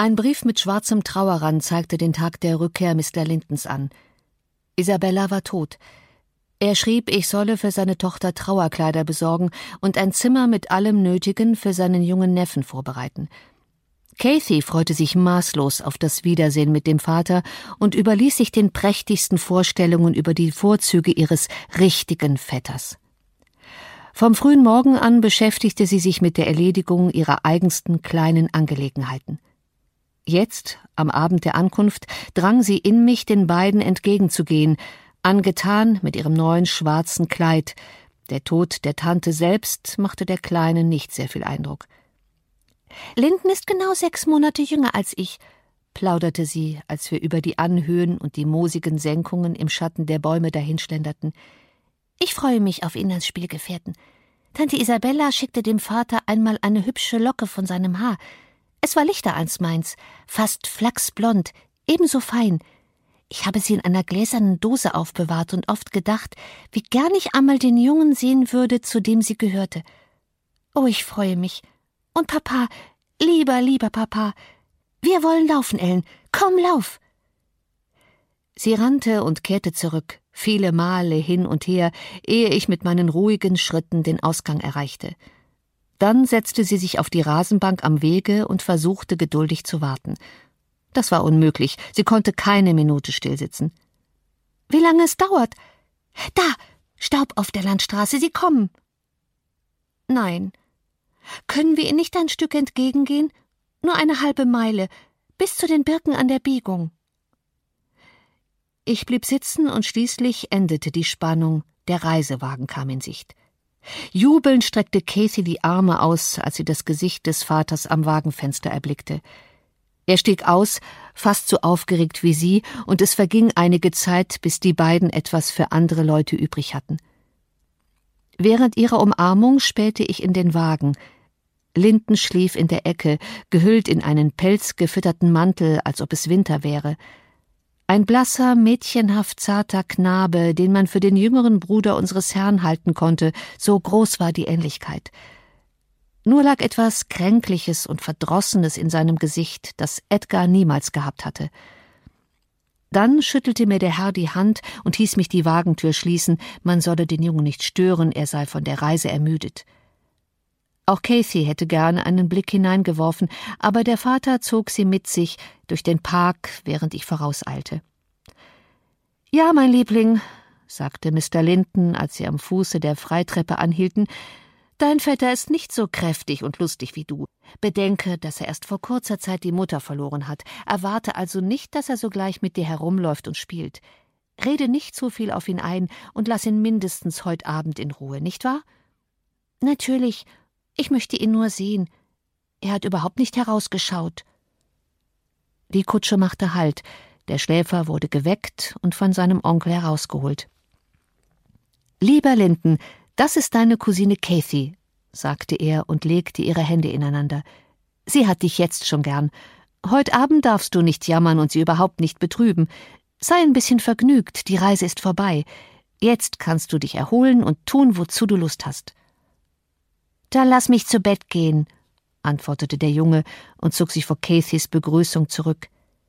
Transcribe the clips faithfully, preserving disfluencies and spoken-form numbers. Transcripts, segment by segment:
Ein Brief mit schwarzem Trauerrand zeigte den Tag der Rückkehr Mister Lintons an. Isabella war tot. Er schrieb, ich solle für seine Tochter Trauerkleider besorgen und ein Zimmer mit allem Nötigen für seinen jungen Neffen vorbereiten. Cathy freute sich maßlos auf das Wiedersehen mit dem Vater und überließ sich den prächtigsten Vorstellungen über die Vorzüge ihres richtigen Vetters. Vom frühen Morgen an beschäftigte sie sich mit der Erledigung ihrer eigensten kleinen Angelegenheiten. Jetzt, am Abend der Ankunft, drang sie in mich, den beiden entgegenzugehen, angetan mit ihrem neuen schwarzen Kleid. Der Tod der Tante selbst machte der Kleinen nicht sehr viel Eindruck. »Linton ist genau sechs Monate jünger als ich«, plauderte sie, als wir über die Anhöhen und die moosigen Senkungen im Schatten der Bäume dahinschlenderten. »Ich freue mich auf ihn als Spielgefährten. Tante Isabella schickte dem Vater einmal eine hübsche Locke von seinem Haar. Es war lichter als meins, fast flachsblond, ebenso fein. Ich habe sie in einer gläsernen Dose aufbewahrt und oft gedacht, wie gern ich einmal den Jungen sehen würde, zu dem sie gehörte. Oh, ich freue mich. Und Papa, lieber, lieber Papa, wir wollen laufen, Ellen. Komm, lauf!« Sie rannte und kehrte zurück, viele Male hin und her, ehe ich mit meinen ruhigen Schritten den Ausgang erreichte. Dann setzte sie sich auf die Rasenbank am Wege und versuchte geduldig zu warten. Das war unmöglich, sie konnte keine Minute stillsitzen. »Wie lange es dauert?« »Da, Staub auf der Landstraße, sie kommen!« »Nein. Können wir ihnen nicht ein Stück entgegengehen? Nur eine halbe Meile, bis zu den Birken an der Biegung.« Ich blieb sitzen und schließlich endete die Spannung, der Reisewagen kam in Sicht. Jubelnd streckte Cathy die Arme aus, als sie das Gesicht des Vaters am Wagenfenster erblickte. Er stieg aus, fast so aufgeregt wie sie, und es verging einige Zeit, bis die beiden etwas für andere Leute übrig hatten. Während ihrer Umarmung spähte ich in den Wagen. Linton schlief in der Ecke, gehüllt in einen pelzgefütterten Mantel, als ob es Winter wäre. Ein blasser, mädchenhaft zarter Knabe, den man für den jüngeren Bruder unseres Herrn halten konnte, so groß war die Ähnlichkeit. Nur lag etwas Kränkliches und Verdrossenes in seinem Gesicht, das Edgar niemals gehabt hatte. Dann schüttelte mir der Herr die Hand und hieß mich die Wagentür schließen, man solle den Jungen nicht stören, er sei von der Reise ermüdet. Auch Cathy hätte gerne einen Blick hineingeworfen, aber der Vater zog sie mit sich durch den Park, während ich vorauseilte. »Ja, mein Liebling«, sagte Mister Linton, als sie am Fuße der Freitreppe anhielten, »dein Vetter ist nicht so kräftig und lustig wie du. Bedenke, dass er erst vor kurzer Zeit die Mutter verloren hat. Erwarte also nicht, dass er sogleich mit dir herumläuft und spielt. Rede nicht zu viel auf ihn ein und lass ihn mindestens heut Abend in Ruhe, nicht wahr?« »Natürlich. Ich möchte ihn nur sehen. Er hat überhaupt nicht herausgeschaut.« Die Kutsche machte Halt. Der Schläfer wurde geweckt und von seinem Onkel herausgeholt. »Lieber Linton, das ist deine Cousine Cathy«, sagte er und legte ihre Hände ineinander. »Sie hat dich jetzt schon gern. Heut Abend darfst du nicht jammern und sie überhaupt nicht betrüben. Sei ein bisschen vergnügt, die Reise ist vorbei. Jetzt kannst du dich erholen und tun, wozu du Lust hast.« »Dann lass mich zu Bett gehen«, antwortete der Junge und zog sich vor Cathys Begrüßung zurück.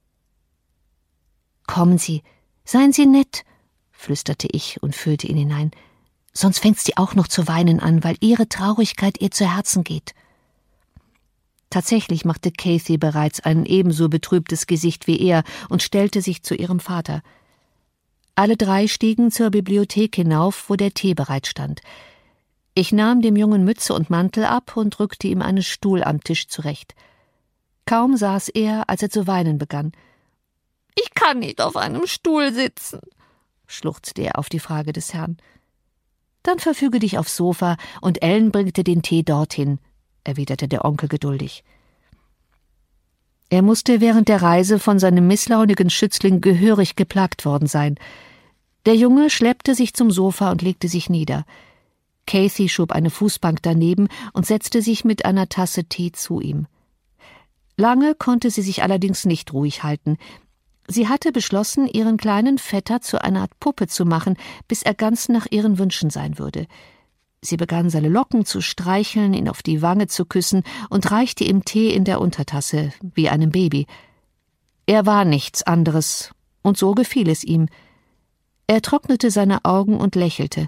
»Kommen Sie, seien Sie nett«, flüsterte ich und führte ihn hinein. »Sonst fängt sie auch noch zu weinen an, weil ihre Traurigkeit ihr zu Herzen geht.« Tatsächlich machte Cathy bereits ein ebenso betrübtes Gesicht wie er und stellte sich zu ihrem Vater. Alle drei stiegen zur Bibliothek hinauf, wo der Tee bereit stand. Ich nahm dem Jungen Mütze und Mantel ab und rückte ihm einen Stuhl am Tisch zurecht. Kaum saß er, als er zu weinen begann. »Ich kann nicht auf einem Stuhl sitzen«, schluchzte er auf die Frage des Herrn. »Dann verfüge dich aufs Sofa, und Ellen bringt dir den Tee dorthin«, erwiderte der Onkel geduldig. Er musste während der Reise von seinem misslaunigen Schützling gehörig geplagt worden sein. Der Junge schleppte sich zum Sofa und legte sich nieder. Cathy schob eine Fußbank daneben und setzte sich mit einer Tasse Tee zu ihm. Lange konnte sie sich allerdings nicht ruhig halten. Sie hatte beschlossen, ihren kleinen Vetter zu einer Art Puppe zu machen, bis er ganz nach ihren Wünschen sein würde. Sie begann, seine Locken zu streicheln, ihn auf die Wange zu küssen und reichte ihm Tee in der Untertasse, wie einem Baby. Er war nichts anderes, und so gefiel es ihm. Er trocknete seine Augen und lächelte.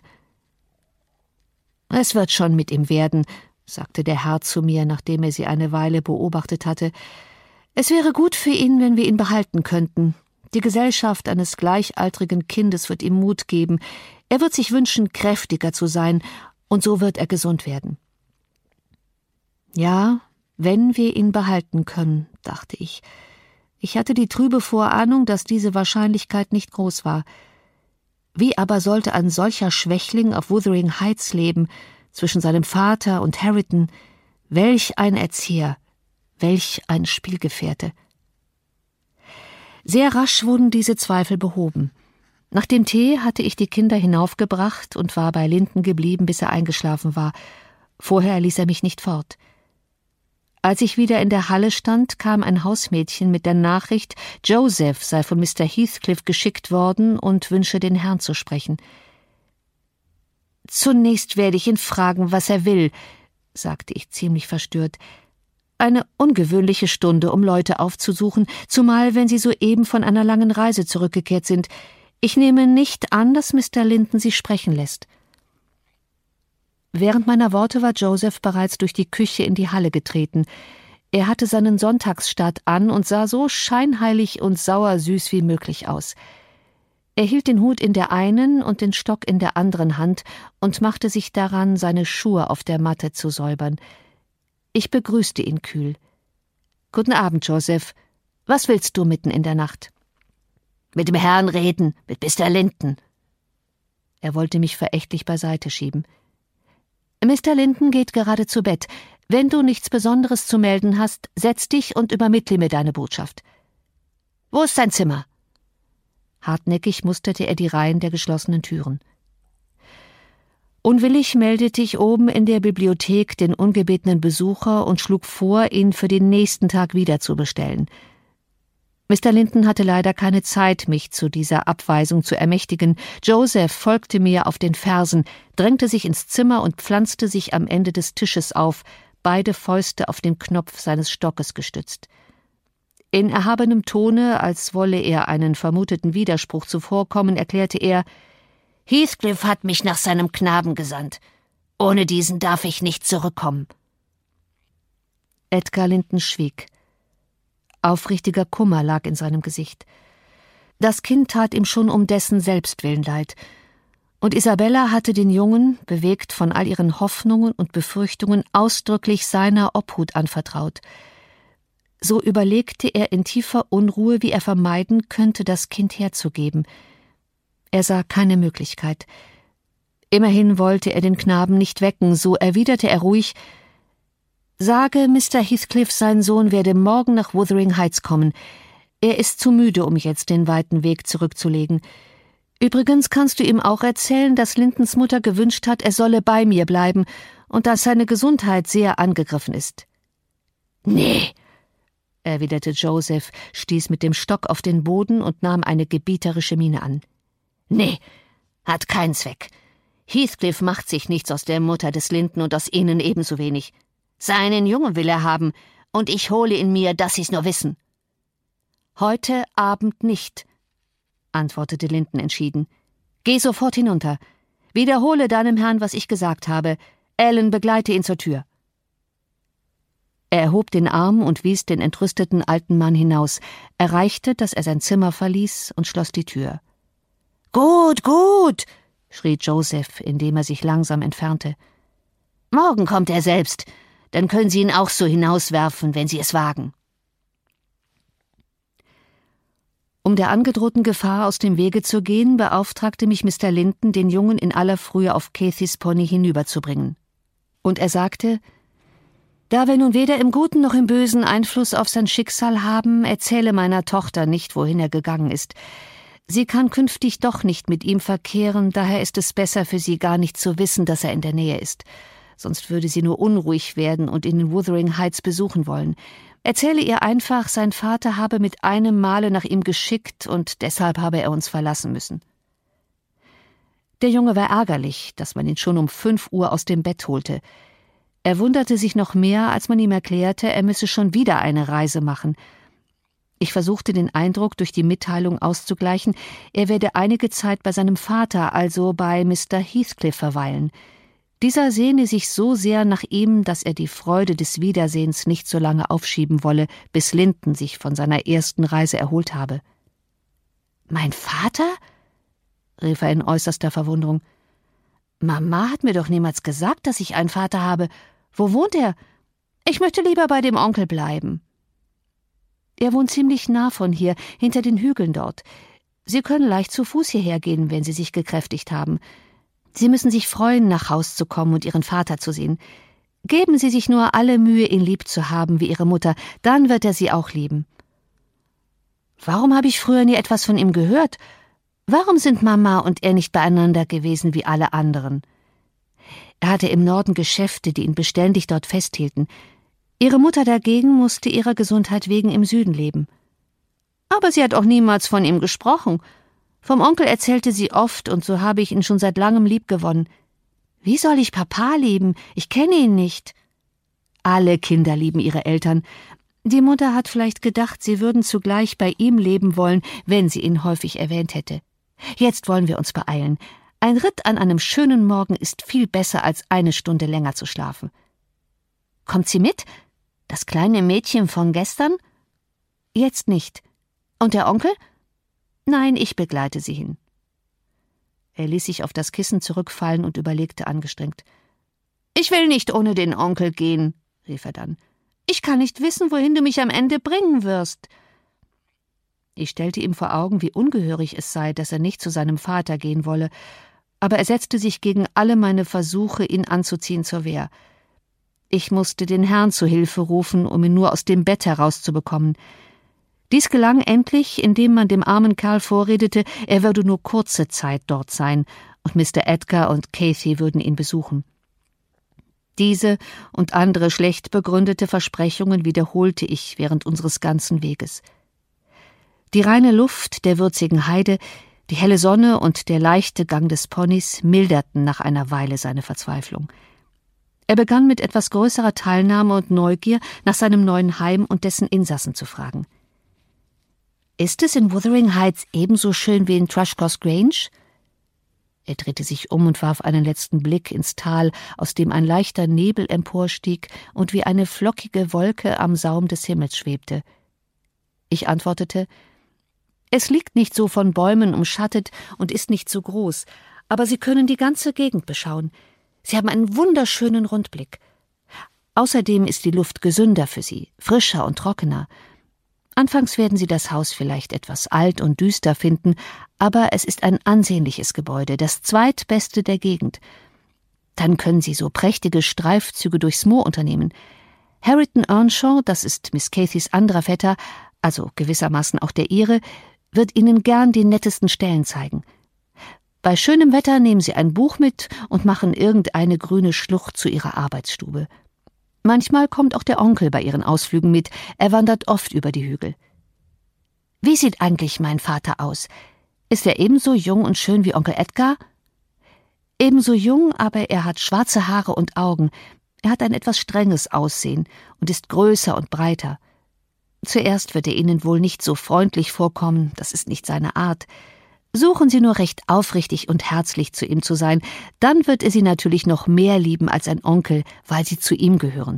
»Es wird schon mit ihm werden«, sagte der Herr zu mir, nachdem er sie eine Weile beobachtet hatte. »Es wäre gut für ihn, wenn wir ihn behalten könnten. Die Gesellschaft eines gleichaltrigen Kindes wird ihm Mut geben. Er wird sich wünschen, kräftiger zu sein, und so wird er gesund werden.« Ja, wenn wir ihn behalten können, dachte ich. Ich hatte die trübe Vorahnung, dass diese Wahrscheinlichkeit nicht groß war. Wie aber sollte ein solcher Schwächling auf Wuthering Heights leben, zwischen seinem Vater und Harriton? Welch ein Erzieher, welch ein Spielgefährte! Sehr rasch wurden diese Zweifel behoben. Nach dem Tee hatte ich die Kinder hinaufgebracht und war bei Linton geblieben, bis er eingeschlafen war. Vorher ließ er mich nicht fort. Als ich wieder in der Halle stand, kam ein Hausmädchen mit der Nachricht, Joseph sei von Mister Heathcliff geschickt worden und wünsche, den Herrn zu sprechen. »Zunächst werde ich ihn fragen, was er will«, sagte ich ziemlich verstört. »Eine ungewöhnliche Stunde, um Leute aufzusuchen, zumal wenn sie soeben von einer langen Reise zurückgekehrt sind. Ich nehme nicht an, dass Mister Linton Sie sprechen lässt.« Während meiner Worte war Joseph bereits durch die Küche in die Halle getreten. Er hatte seinen Sonntagsstaat an und sah so scheinheilig und sauersüß wie möglich aus. Er hielt den Hut in der einen und den Stock in der anderen Hand und machte sich daran, seine Schuhe auf der Matte zu säubern. Ich begrüßte ihn kühl. »Guten Abend, Joseph. Was willst du mitten in der Nacht?« »Mit dem Herrn reden, mit Mister Linton.« Er wollte mich verächtlich beiseite schieben. »Mister Linton geht gerade zu Bett. Wenn du nichts Besonderes zu melden hast, setz dich und übermittle mir deine Botschaft.« »Wo ist sein Zimmer?« Hartnäckig musterte er die Reihen der geschlossenen Türen. Unwillig meldete ich oben in der Bibliothek den ungebetenen Besucher und schlug vor, ihn für den nächsten Tag wieder zu bestellen. Mister Linton hatte leider keine Zeit, mich zu dieser Abweisung zu ermächtigen. Joseph folgte mir auf den Fersen, drängte sich ins Zimmer und pflanzte sich am Ende des Tisches auf, beide Fäuste auf den Knopf seines Stockes gestützt. In erhabenem Tone, als wolle er einen vermuteten Widerspruch zuvorkommen, erklärte er: »Heathcliff hat mich nach seinem Knaben gesandt. Ohne diesen darf ich nicht zurückkommen.« Edgar Linton schwieg. Aufrichtiger Kummer lag in seinem Gesicht. Das Kind tat ihm schon um dessen Selbstwillen leid. Und Isabella hatte den Jungen, bewegt von all ihren Hoffnungen und Befürchtungen, ausdrücklich seiner Obhut anvertraut. So überlegte er in tiefer Unruhe, wie er vermeiden könnte, das Kind herzugeben. Er sah keine Möglichkeit. Immerhin wollte er den Knaben nicht wecken, so erwiderte er ruhig: »Sage Mister Heathcliff, sein Sohn werde morgen nach Wuthering Heights kommen. Er ist zu müde, um jetzt den weiten Weg zurückzulegen. Übrigens kannst du ihm auch erzählen, dass Lintons Mutter gewünscht hat, er solle bei mir bleiben und dass seine Gesundheit sehr angegriffen ist.« »Nee«, erwiderte Joseph, stieß mit dem Stock auf den Boden und nahm eine gebieterische Miene an. »Nee, hat keinen Zweck. Heathcliff macht sich nichts aus der Mutter des Linton und aus Ihnen ebenso wenig. Seinen Jungen will er haben, und ich hole ihn mir, dass Sie's nur wissen.« »Heute Abend nicht«, antwortete Linton entschieden. »Geh sofort hinunter. Wiederhole deinem Herrn, was ich gesagt habe. Ellen, begleite ihn zur Tür.« Er erhob den Arm und wies den entrüsteten alten Mann hinaus, erreichte, dass er sein Zimmer verließ und schloss die Tür. »Gut, gut«, schrie Joseph, indem er sich langsam entfernte. »Morgen kommt er selbst. Dann können Sie ihn auch so hinauswerfen, wenn Sie es wagen.« Um der angedrohten Gefahr aus dem Wege zu gehen, beauftragte mich Mister Linton, den Jungen in aller Frühe auf Cathys Pony hinüberzubringen. Und er sagte: »Da wir nun weder im Guten noch im Bösen Einfluss auf sein Schicksal haben, erzähle meiner Tochter nicht, wohin er gegangen ist. Sie kann künftig doch nicht mit ihm verkehren, daher ist es besser für sie, gar nicht zu wissen, dass er in der Nähe ist. Sonst würde sie nur unruhig werden und ihn in Wuthering Heights besuchen wollen. Erzähle ihr einfach, sein Vater habe mit einem Male nach ihm geschickt und deshalb habe er uns verlassen müssen.« Der Junge war ärgerlich, dass man ihn schon um fünf Uhr aus dem Bett holte. Er wunderte sich noch mehr, als man ihm erklärte, er müsse schon wieder eine Reise machen. Ich versuchte den Eindruck durch die Mitteilung auszugleichen, er werde einige Zeit bei seinem Vater, also bei Mister Heathcliff, verweilen. Dieser sehne sich so sehr nach ihm, dass er die Freude des Wiedersehens nicht so lange aufschieben wolle, bis Linton sich von seiner ersten Reise erholt habe. »Mein Vater?« rief er in äußerster Verwunderung. »Mama hat mir doch niemals gesagt, dass ich einen Vater habe. Wo wohnt er? Ich möchte lieber bei dem Onkel bleiben.« »Er wohnt ziemlich nah von hier, hinter den Hügeln dort. Sie können leicht zu Fuß hierher gehen, wenn Sie sich gekräftigt haben. Sie müssen sich freuen, nach Haus zu kommen und Ihren Vater zu sehen. Geben Sie sich nur alle Mühe, ihn lieb zu haben wie Ihre Mutter, dann wird er Sie auch lieben.« »Warum habe ich früher nie etwas von ihm gehört? Warum sind Mama und er nicht beieinander gewesen wie alle anderen?« Er hatte im Norden Geschäfte, die ihn beständig dort festhielten. Ihre Mutter dagegen musste ihrer Gesundheit wegen im Süden leben. Aber sie hat auch niemals von ihm gesprochen. Vom Onkel erzählte sie oft, und so habe ich ihn schon seit langem liebgewonnen. Wie soll ich Papa lieben? Ich kenne ihn nicht. Alle Kinder lieben ihre Eltern. Die Mutter hat vielleicht gedacht, sie würden zugleich bei ihm leben wollen, wenn sie ihn häufig erwähnt hätte. Jetzt wollen wir uns beeilen. Ein Ritt an einem schönen Morgen ist viel besser, als eine Stunde länger zu schlafen. Kommt sie mit? Das kleine Mädchen von gestern? Jetzt nicht. Und der Onkel? Nein, ich begleite sie hin. Er ließ sich auf das Kissen zurückfallen und überlegte angestrengt. »Ich will nicht ohne den Onkel gehen«, rief er dann. »Ich kann nicht wissen, wohin du mich am Ende bringen wirst.« Ich stellte ihm vor Augen, wie ungehörig es sei, dass er nicht zu seinem Vater gehen wolle, aber er setzte sich gegen alle meine Versuche, ihn anzuziehen, zur Wehr. Ich musste den Herrn zu Hilfe rufen, um ihn nur aus dem Bett herauszubekommen. Dies gelang endlich, indem man dem armen Kerl vorredete, er würde nur kurze Zeit dort sein, und Mister Edgar und Cathy würden ihn besuchen. Diese und andere schlecht begründete Versprechungen wiederholte ich während unseres ganzen Weges. Die reine Luft der würzigen Heide, die helle Sonne und der leichte Gang des Ponys milderten nach einer Weile seine Verzweiflung. Er begann mit etwas größerer Teilnahme und Neugier nach seinem neuen Heim und dessen Insassen zu fragen. »Ist es in Wuthering Heights ebenso schön wie in Thrushcross Grange?« Er drehte sich um und warf einen letzten Blick ins Tal, aus dem ein leichter Nebel emporstieg und wie eine flockige Wolke am Saum des Himmels schwebte. Ich antwortete, »Es liegt nicht so von Bäumen umschattet und ist nicht so groß, aber Sie können die ganze Gegend beschauen. Sie haben einen wunderschönen Rundblick. Außerdem ist die Luft gesünder für Sie, frischer und trockener. Anfangs werden Sie das Haus vielleicht etwas alt und düster finden, aber es ist ein ansehnliches Gebäude, das zweitbeste der Gegend. Dann können Sie so prächtige Streifzüge durchs Moor unternehmen. Hareton Earnshaw, das ist Miss Cathys anderer Vetter, also gewissermaßen auch der Ihre, wird Ihnen gern die nettesten Stellen zeigen. Bei schönem Wetter nehmen Sie ein Buch mit und machen irgendeine grüne Schlucht zu Ihrer Arbeitsstube. Manchmal kommt auch der Onkel bei Ihren Ausflügen mit, er wandert oft über die Hügel. Wie sieht eigentlich mein Vater aus? Ist er ebenso jung und schön wie Onkel Edgar? Ebenso jung, aber er hat schwarze Haare und Augen. Er hat ein etwas strenges Aussehen und ist größer und breiter. Zuerst wird er Ihnen wohl nicht so freundlich vorkommen, das ist nicht seine Art. Suchen Sie nur recht aufrichtig und herzlich zu ihm zu sein, dann wird er Sie natürlich noch mehr lieben als ein Onkel, weil Sie zu ihm gehören.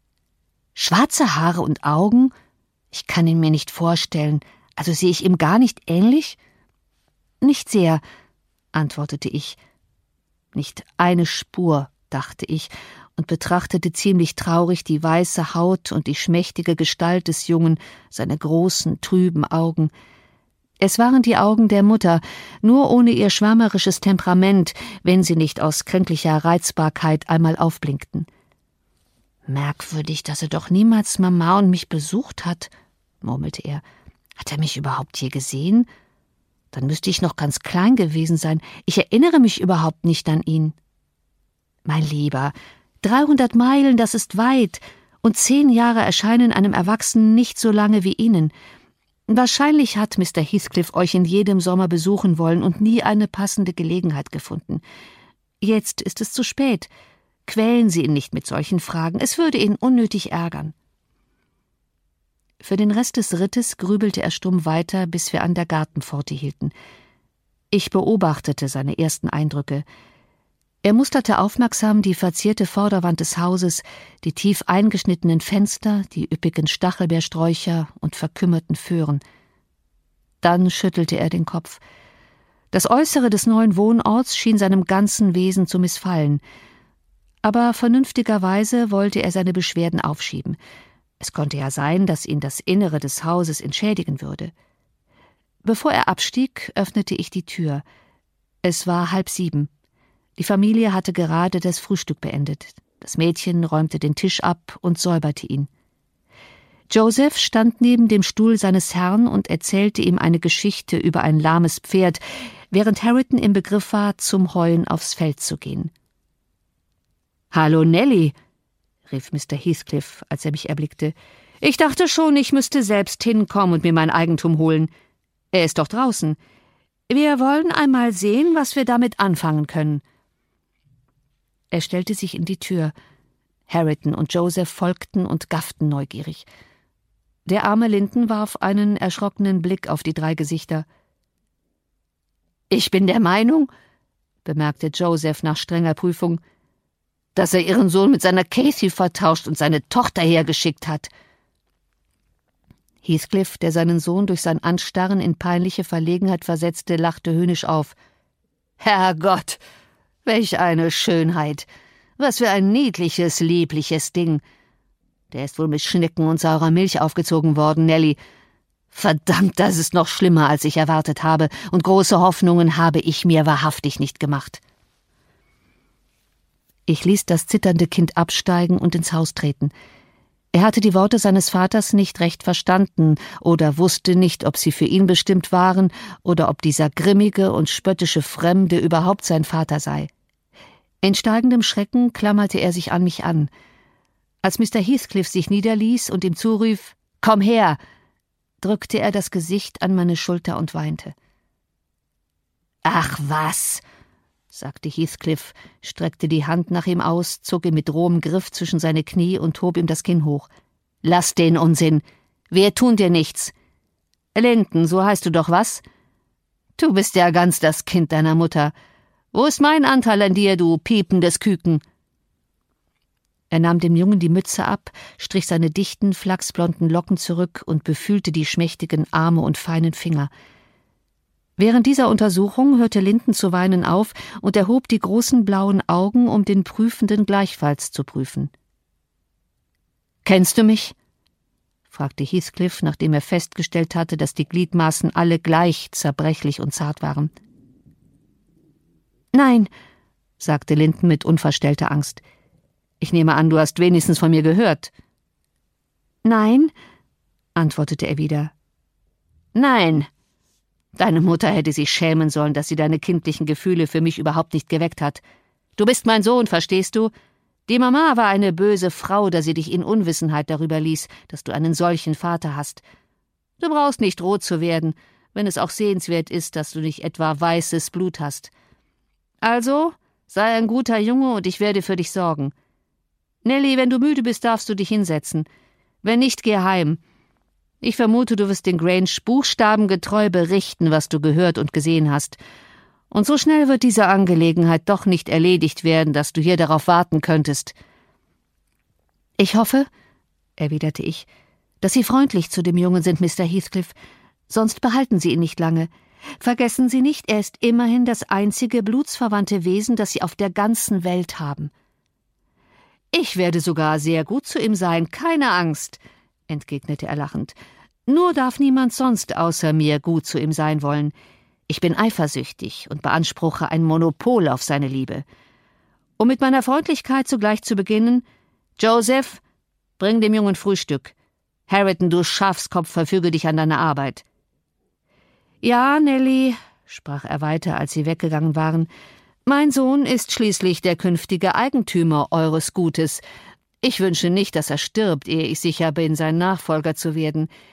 Schwarze Haare und Augen? Ich kann ihn mir nicht vorstellen. Also sehe ich ihm gar nicht ähnlich? Nicht sehr, antwortete ich. Nicht eine Spur, dachte ich, und betrachtete ziemlich traurig die weiße Haut und die schmächtige Gestalt des Jungen, seine großen, trüben Augen. Es waren die Augen der Mutter, nur ohne ihr schwärmerisches Temperament, wenn sie nicht aus kränklicher Reizbarkeit einmal aufblinkten. »Merkwürdig, dass er doch niemals Mama und mich besucht hat«, murmelte er. »Hat er mich überhaupt je gesehen? Dann müsste ich noch ganz klein gewesen sein. Ich erinnere mich überhaupt nicht an ihn.« »Mein Lieber, dreihundert Meilen, das ist weit, und zehn Jahre erscheinen einem Erwachsenen nicht so lange wie Ihnen. Wahrscheinlich hat Mister Heathcliff euch in jedem Sommer besuchen wollen und nie eine passende Gelegenheit gefunden. Jetzt ist es zu spät. Quälen Sie ihn nicht mit solchen Fragen, es würde ihn unnötig ärgern.« Für den Rest des Rittes grübelte er stumm weiter, bis wir an der Gartenpforte hielten. Ich beobachtete seine ersten Eindrücke. Er musterte aufmerksam die verzierte Vorderwand des Hauses, die tief eingeschnittenen Fenster, die üppigen Stachelbeersträucher und verkümmerten Föhren. Dann schüttelte er den Kopf. Das Äußere des neuen Wohnorts schien seinem ganzen Wesen zu missfallen. Aber vernünftigerweise wollte er seine Beschwerden aufschieben. Es konnte ja sein, dass ihn das Innere des Hauses entschädigen würde. Bevor er abstieg, öffnete ich die Tür. Es war halb sieben. Die Familie hatte gerade das Frühstück beendet. Das Mädchen räumte den Tisch ab und säuberte ihn. Joseph stand neben dem Stuhl seines Herrn und erzählte ihm eine Geschichte über ein lahmes Pferd, während Harriton im Begriff war, zum Heuen aufs Feld zu gehen. »Hallo, Nelly«, rief Mister Heathcliff, als er mich erblickte. »Ich dachte schon, ich müsste selbst hinkommen und mir mein Eigentum holen. Er ist doch draußen. Wir wollen einmal sehen, was wir damit anfangen können.« Er stellte sich in die Tür. Harriton und Joseph folgten und gafften neugierig. Der arme Linton warf einen erschrockenen Blick auf die drei Gesichter. »Ich bin der Meinung«, bemerkte Joseph nach strenger Prüfung, »dass er ihren Sohn mit seiner Cathy vertauscht und seine Tochter hergeschickt hat.« Heathcliff, der seinen Sohn durch sein Anstarren in peinliche Verlegenheit versetzte, lachte höhnisch auf. »Herrgott, welch eine Schönheit! Was für ein niedliches, liebliches Ding! Der ist wohl mit Schnecken und saurer Milch aufgezogen worden, Nelly. Verdammt, das ist noch schlimmer, als ich erwartet habe, und große Hoffnungen habe ich mir wahrhaftig nicht gemacht.« Ich ließ das zitternde Kind absteigen und ins Haus treten. Er hatte die Worte seines Vaters nicht recht verstanden oder wusste nicht, ob sie für ihn bestimmt waren oder ob dieser grimmige und spöttische Fremde überhaupt sein Vater sei. In steigendem Schrecken klammerte er sich an mich an. Als Mister Heathcliff sich niederließ und ihm zurief, »Komm her!«, drückte er das Gesicht an meine Schulter und weinte. »Ach was«, sagte Heathcliff, streckte die Hand nach ihm aus, zog ihn mit rohem Griff zwischen seine Knie und hob ihm das Kinn hoch. »Lass den Unsinn! Wir tun dir nichts! Linton, so heißt du doch, was? Du bist ja ganz das Kind deiner Mutter. Wo ist mein Anteil an dir, du piependes Küken?« Er nahm dem Jungen die Mütze ab, strich seine dichten, flachsblonden Locken zurück und befühlte die schmächtigen Arme und feinen Finger. Während dieser Untersuchung hörte Linton zu weinen auf und erhob die großen blauen Augen, um den Prüfenden gleichfalls zu prüfen. »Kennst du mich?« fragte Heathcliff, nachdem er festgestellt hatte, dass die Gliedmaßen alle gleich zerbrechlich und zart waren. »Nein«, sagte Linton mit unverstellter Angst. »Ich nehme an, du hast wenigstens von mir gehört.« »Nein«, antwortete er wieder. »Nein. Deine Mutter hätte sich schämen sollen, dass sie deine kindlichen Gefühle für mich überhaupt nicht geweckt hat. Du bist mein Sohn, verstehst du? Die Mama war eine böse Frau, da sie dich in Unwissenheit darüber ließ, dass du einen solchen Vater hast. Du brauchst nicht rot zu werden, wenn es auch sehenswert ist, dass du nicht etwa weißes Blut hast. Also, sei ein guter Junge und ich werde für dich sorgen. Nelly, wenn du müde bist, darfst du dich hinsetzen. Wenn nicht, geh heim. Ich vermute, du wirst den Grange buchstabengetreu berichten, was du gehört und gesehen hast. Und so schnell wird diese Angelegenheit doch nicht erledigt werden, dass du hier darauf warten könntest.« »Ich hoffe«, erwiderte ich, »dass Sie freundlich zu dem Jungen sind, Mister Heathcliff. Sonst behalten Sie ihn nicht lange. Vergessen Sie nicht, er ist immerhin das einzige blutsverwandte Wesen, das Sie auf der ganzen Welt haben.« »Ich werde sogar sehr gut zu ihm sein, keine Angst«, entgegnete er lachend. »Nur darf niemand sonst außer mir gut zu ihm sein wollen. Ich bin eifersüchtig und beanspruche ein Monopol auf seine Liebe. Um mit meiner Freundlichkeit zugleich zu beginnen, Joseph, bring dem Jungen Frühstück. Harriton, du Schafskopf, verfüge dich an deine Arbeit.« »Ja, Nelly«, sprach er weiter, als sie weggegangen waren, »mein Sohn ist schließlich der künftige Eigentümer eures Gutes. Ich wünsche nicht, dass er stirbt, ehe ich sicher bin, sein Nachfolger zu werden.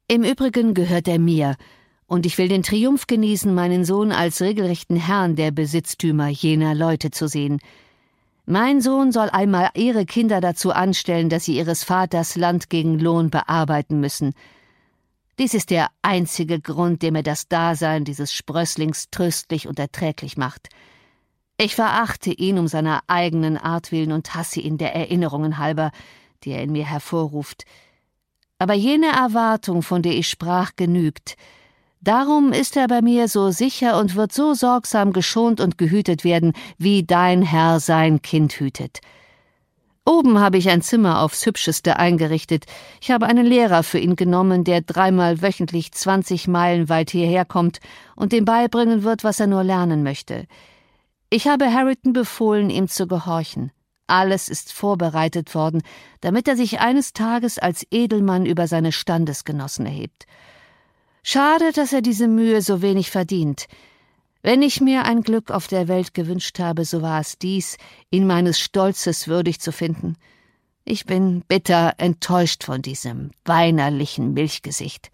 Im Übrigen gehört er mir, und ich will den Triumph genießen, meinen Sohn als regelrechten Herrn der Besitztümer jener Leute zu sehen. Mein Sohn soll einmal ihre Kinder dazu anstellen, dass sie ihres Vaters Land gegen Lohn bearbeiten müssen. Dies ist der einzige Grund, der mir das Dasein dieses Sprösslings tröstlich und erträglich macht. Ich verachte ihn um seiner eigenen Art willen und hasse ihn der Erinnerungen halber, die er in mir hervorruft. Aber jene Erwartung, von der ich sprach, genügt. Darum ist er bei mir so sicher und wird so sorgsam geschont und gehütet werden, wie dein Herr sein Kind hütet. Oben habe ich ein Zimmer aufs Hübscheste eingerichtet. Ich habe einen Lehrer für ihn genommen, der dreimal wöchentlich zwanzig Meilen weit hierher kommt und ihm beibringen wird, was er nur lernen möchte. Ich habe Harrington befohlen, ihm zu gehorchen. Alles ist vorbereitet worden, damit er sich eines Tages als Edelmann über seine Standesgenossen erhebt. Schade, dass er diese Mühe so wenig verdient. Wenn ich mir ein Glück auf der Welt gewünscht habe, so war es dies, ihn meines Stolzes würdig zu finden. Ich bin bitter enttäuscht von diesem weinerlichen Milchgesicht.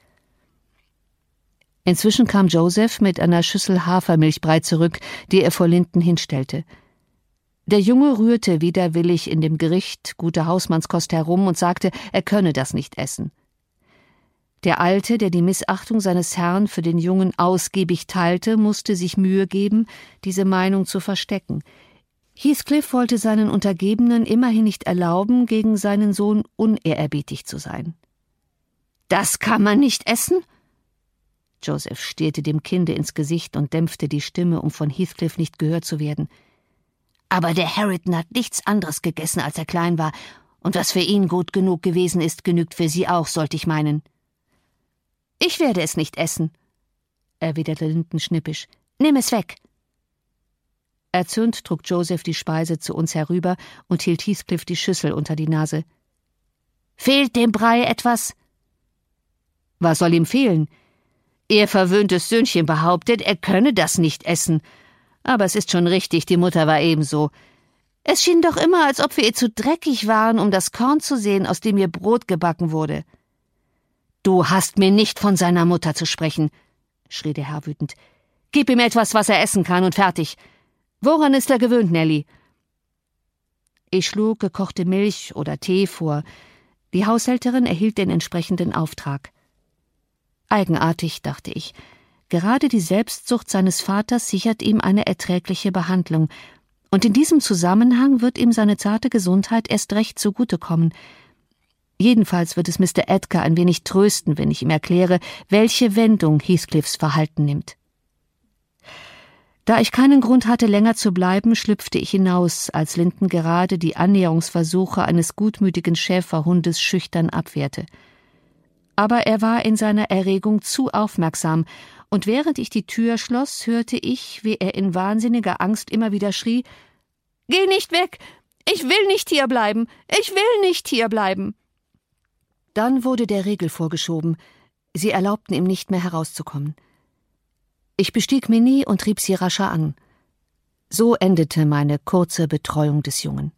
Inzwischen kam Joseph mit einer Schüssel Hafermilchbrei zurück, die er vor Linden hinstellte. Der Junge rührte widerwillig in dem Gericht gute Hausmannskost herum und sagte, er könne das nicht essen. Der Alte, der die Missachtung seines Herrn für den Jungen ausgiebig teilte, musste sich Mühe geben, diese Meinung zu verstecken. Heathcliff wollte seinen Untergebenen immerhin nicht erlauben, gegen seinen Sohn unehrerbietig zu sein. »Das kann man nicht essen?« Joseph stierte dem Kinde ins Gesicht und dämpfte die Stimme, um von Heathcliff nicht gehört zu werden. »Aber der Harrington hat nichts anderes gegessen, als er klein war, und was für ihn gut genug gewesen ist, genügt für Sie auch, sollte ich meinen.« »Ich werde es nicht essen«, erwiderte Linden schnippisch. »Nimm es weg!« Erzürnt trug Joseph die Speise zu uns herüber und hielt Heathcliff die Schüssel unter die Nase. »Fehlt dem Brei etwas?« »Was soll ihm fehlen? Ihr verwöhntes Söhnchen behauptet, er könne das nicht essen. Aber es ist schon richtig, die Mutter war ebenso. Es schien doch immer, als ob wir ihr zu dreckig waren, um das Korn zu sehen, aus dem ihr Brot gebacken wurde.« »Du hast mir nicht von seiner Mutter zu sprechen«, schrie der Herr wütend. »Gib ihm etwas, was er essen kann, und fertig. Woran ist er gewöhnt, Nelly?« Ich schlug gekochte Milch oder Tee vor. Die Haushälterin erhielt den entsprechenden Auftrag. Eigenartig, dachte ich. Gerade die Selbstsucht seines Vaters sichert ihm eine erträgliche Behandlung. Und in diesem Zusammenhang wird ihm seine zarte Gesundheit erst recht zugutekommen. Jedenfalls wird es Mister Edgar ein wenig trösten, wenn ich ihm erkläre, welche Wendung Heathcliffs Verhalten nimmt. Da ich keinen Grund hatte, länger zu bleiben, schlüpfte ich hinaus, als Linden gerade die Annäherungsversuche eines gutmütigen Schäferhundes schüchtern abwehrte. Aber er war in seiner Erregung zu aufmerksam, und während ich die Tür schloss, hörte ich, wie er in wahnsinniger Angst immer wieder schrie: »Geh nicht weg! Ich will nicht hierbleiben! Ich will nicht hierbleiben!« Dann wurde der Riegel vorgeschoben. Sie erlaubten ihm nicht mehr herauszukommen. Ich bestieg Minnie und trieb sie rascher an. So endete meine kurze Betreuung des Jungen.